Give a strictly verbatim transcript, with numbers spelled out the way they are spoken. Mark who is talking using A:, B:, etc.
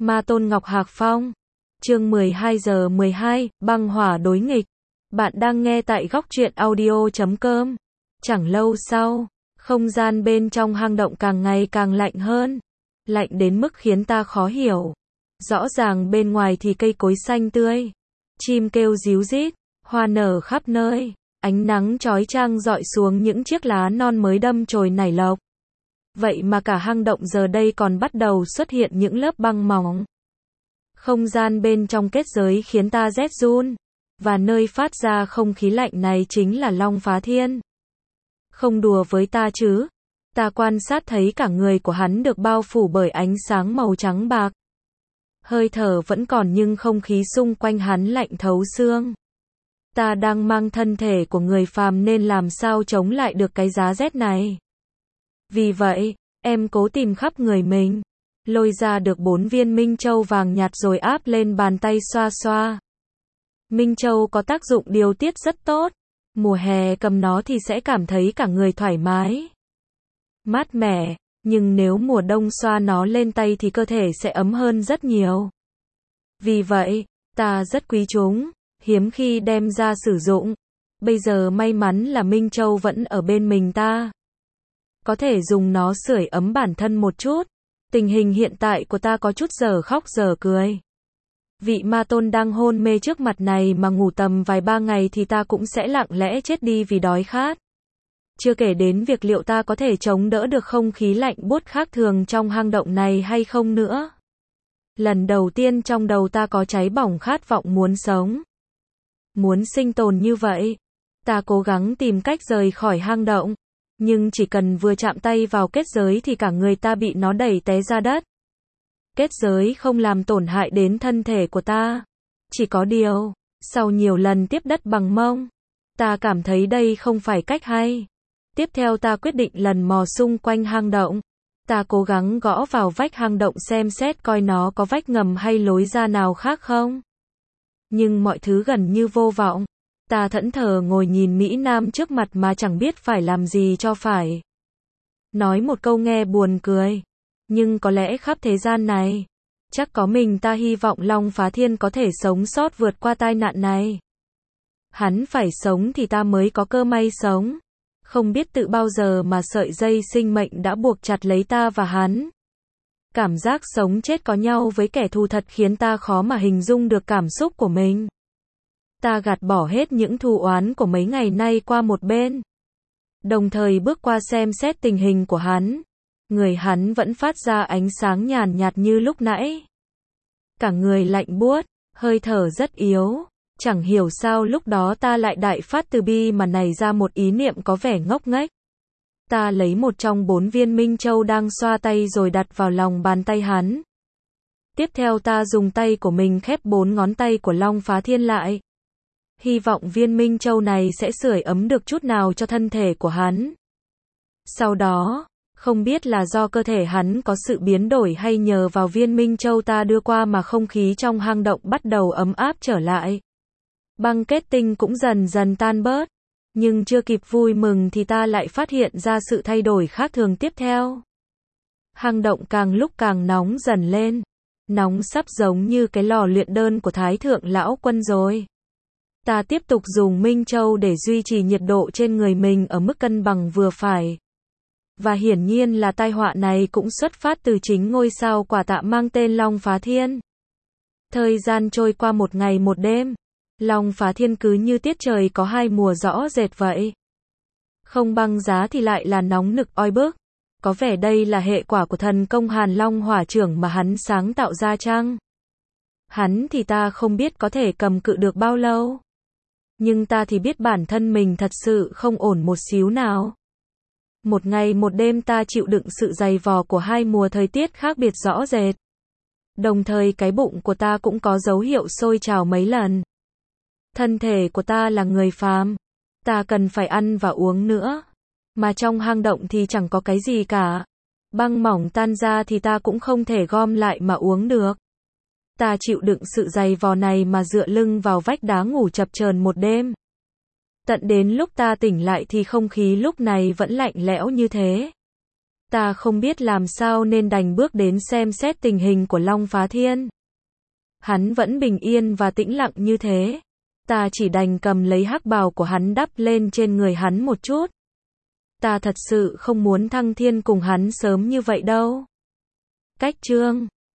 A: Ma Tôn Ngọc Hạc Phong. Chương mười hai giờ mười hai, băng hỏa đối nghịch. Bạn đang nghe tại góc truyện audio chấm com. Chẳng lâu sau, không gian bên trong hang động càng ngày càng lạnh hơn. Lạnh đến mức khiến ta khó hiểu. Rõ ràng bên ngoài thì cây cối xanh tươi, chim kêu ríu rít, hoa nở khắp nơi, ánh nắng chói chang rọi xuống những chiếc lá non mới đâm chồi nảy lộc. Vậy mà cả hang động giờ đây còn bắt đầu xuất hiện những lớp băng mỏng. Không gian bên trong kết giới khiến ta rét run, và nơi phát ra không khí lạnh này chính là Long Phá Thiên. Không đùa với ta chứ? Ta quan sát thấy cả người của hắn được bao phủ bởi ánh sáng màu trắng bạc. Hơi thở vẫn còn nhưng không khí xung quanh hắn lạnh thấu xương. Ta đang mang thân thể của người phàm nên làm sao chống lại được cái giá rét này. Vì vậy, em cố tìm khắp người mình, lôi ra được bốn viên Minh Châu vàng nhạt rồi áp lên bàn tay xoa xoa. Minh Châu có tác dụng điều tiết rất tốt. Mùa hè cầm nó thì sẽ cảm thấy cả người thoải mái, mát mẻ, nhưng nếu mùa đông xoa nó lên tay thì cơ thể sẽ ấm hơn rất nhiều. Vì vậy, ta rất quý chúng, hiếm khi đem ra sử dụng. Bây giờ may mắn là Minh Châu vẫn ở bên mình ta, có thể dùng nó sưởi ấm bản thân một chút. Tình hình hiện tại của ta có chút giờ khóc giờ cười. Vị ma tôn đang hôn mê trước mặt này mà ngủ tầm vài ba ngày thì ta cũng sẽ lặng lẽ chết đi vì đói khát. Chưa kể đến việc liệu ta có thể chống đỡ được không khí lạnh buốt khác thường trong hang động này hay không nữa. Lần đầu tiên trong đầu ta có cháy bỏng khát vọng muốn sống, muốn sinh tồn như vậy. Ta cố gắng tìm cách rời khỏi hang động, nhưng chỉ cần vừa chạm tay vào kết giới thì cả người ta bị nó đẩy té ra đất. Kết giới không làm tổn hại đến thân thể của ta. Chỉ có điều, sau nhiều lần tiếp đất bằng mông, ta cảm thấy đây không phải cách hay. Tiếp theo ta quyết định lần mò xung quanh hang động. Ta cố gắng gõ vào vách hang động xem xét coi nó có vách ngầm hay lối ra nào khác không. Nhưng mọi thứ gần như vô vọng. Ta thẫn thờ ngồi nhìn Mỹ Nam trước mặt mà chẳng biết phải làm gì cho phải. Nói một câu nghe buồn cười, nhưng có lẽ khắp thế gian này, chắc có mình ta hy vọng Long Phá Thiên có thể sống sót vượt qua tai nạn này. Hắn phải sống thì ta mới có cơ may sống. Không biết tự bao giờ mà sợi dây sinh mệnh đã buộc chặt lấy ta và hắn. Cảm giác sống chết có nhau với kẻ thù thật khiến ta khó mà hình dung được cảm xúc của mình. Ta gạt bỏ hết những thù oán của mấy ngày nay qua một bên, đồng thời bước qua xem xét tình hình của hắn. Người hắn vẫn phát ra ánh sáng nhàn nhạt như lúc nãy. Cả người lạnh buốt, hơi thở rất yếu. Chẳng hiểu sao lúc đó ta lại đại phát từ bi mà nảy ra một ý niệm có vẻ ngốc nghếch. Ta lấy một trong bốn viên Minh Châu đang xoa tay rồi đặt vào lòng bàn tay hắn. Tiếp theo ta dùng tay của mình khép bốn ngón tay của Long Phá Thiên lại. Hy vọng viên Minh Châu này sẽ sưởi ấm được chút nào cho thân thể của hắn. Sau đó, không biết là do cơ thể hắn có sự biến đổi hay nhờ vào viên Minh Châu ta đưa qua mà không khí trong hang động bắt đầu ấm áp trở lại. Băng kết tinh cũng dần dần tan bớt. Nhưng chưa kịp vui mừng thì ta lại phát hiện ra sự thay đổi khác thường tiếp theo. Hang động càng lúc càng nóng dần lên. Nóng sắp giống như cái lò luyện đơn của Thái Thượng Lão Quân rồi. Ta tiếp tục dùng Minh Châu để duy trì nhiệt độ trên người mình ở mức cân bằng vừa phải. Và hiển nhiên là tai họa này cũng xuất phát từ chính ngôi sao quả tạ mang tên Long Phá Thiên. Thời gian trôi qua một ngày một đêm. Long Phá Thiên cứ như tiết trời có hai mùa rõ rệt vậy. Không băng giá thì lại là nóng nực oi bức. Có vẻ đây là hệ quả của thần công Hàn Long Hỏa Chưởng mà hắn sáng tạo ra chăng? Hắn thì ta không biết có thể cầm cự được bao lâu. Nhưng ta thì biết bản thân mình thật sự không ổn một xíu nào. Một ngày một đêm ta chịu đựng sự dày vò của hai mùa thời tiết khác biệt rõ rệt. Đồng thời cái bụng của ta cũng có dấu hiệu sôi trào mấy lần. Thân thể của ta là người phàm. Ta cần phải ăn và uống nữa. Mà trong hang động thì chẳng có cái gì cả. Băng mỏng tan ra thì ta cũng không thể gom lại mà uống được. Ta chịu đựng sự dày vò này mà dựa lưng vào vách đá ngủ chập chờn một đêm. Tận đến lúc ta tỉnh lại thì không khí lúc này vẫn lạnh lẽo như thế. Ta không biết làm sao nên đành bước đến xem xét tình hình của Long Phá Thiên. Hắn vẫn bình yên và tĩnh lặng như thế. Ta chỉ đành cầm lấy hắc bào của hắn đắp lên trên người hắn một chút. Ta thật sự không muốn thăng thiên cùng hắn sớm như vậy đâu. Cách chương